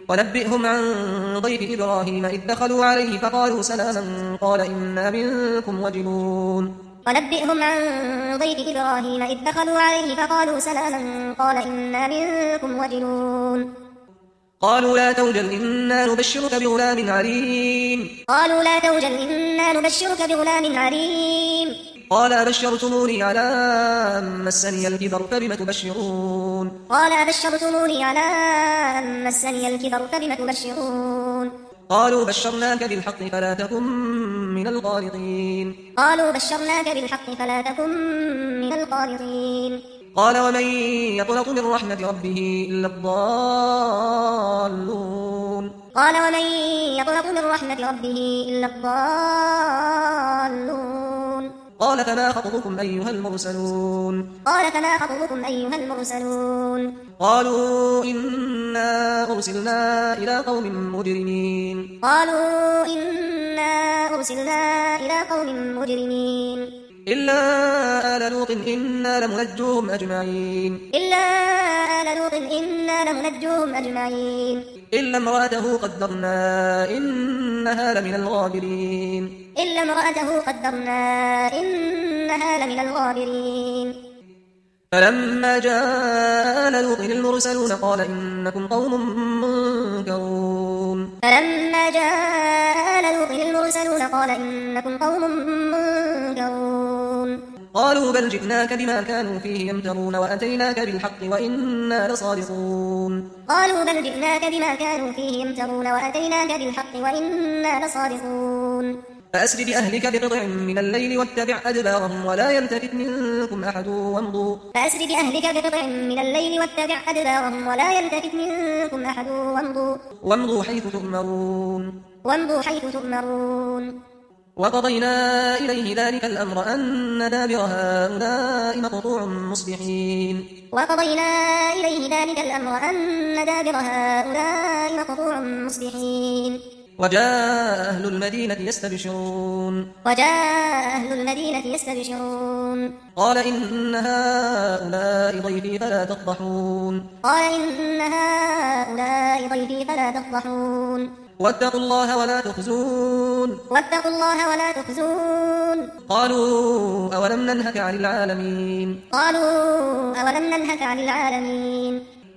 ونبئهم عن ضيف إبراهيم إذ دخلوا عليه فقالوا سلاما قال إنا منكم وجلون ونبئهم عن ضيف إبراهيم إذ دخلوا عليه فقالوا سلاما قال إنا منكم وجلون قالوا لا توجل إنا نبشرك بغلام عليم قالوا لا توجل إنا نبشرك بغلام عليم قال أبشرتموني على أن مسني الكبر فبم تبشرون قال أبشرتموني على أن مسني الكبر فبم تبشرون قالوا بشرناك بالحق فلا تكن من القانطين قالوا بشرناك بالحق فلا تكن من القانطين قال ومن يقنط من رحمة ربه إلا الضالون قال ومن يقنط من رحمة ربه إلا الضالون قال فما خطبكم أيها المرسلون قال فما خطبكم أيها المرسلون قالوا إنا أرسلنا إلى قوم مجرمين قالوا إنا أرسلنا إلى قوم مجرمين إلا آل لوط إنا لمنجوهم أجمعين إلا آل لوط إنا لمنجوهم أجمعين إلا امرأته قدرنا إنها لمن الغابرين إلا امرأته قدرنا إنها لمن الغابرين فلما جاء آل لوط المرسلون قال إنكم قوم منكرون فلما جاء آل لوط المرسلون قال إنكم قوم منكرون قالوا بل جئناك بما كانوا فيه يمترون وأتيناك بالحق وإنا لصادقون قالوا بل جئناك بما كانوا فيه يمترون وأتيناك بالحق وإنا لصادقون فأسر بأهلك بقطع من الليل واتبع أدبارهم ولا يلتفت منكم أحد وامضوا فأسر بأهلك بقطع من الليل واتبع أدبارهم ولا يلتفت منكم أحد وامضوا حيث تؤمرون حيث تؤمرون وقضينا إليه ذلك الأمر أن دابر هؤلاء مقطوع مصبحين وقضينا إليه ذلك الأمر أن دابر هؤلاء مقطوع مصبحين وجاء أهل المدينة يستبشرون قال إن هؤلاء ضيفي فلا تفضحون واتقوا الله ولا تخزون قالوا أولم ننهك عن العالمين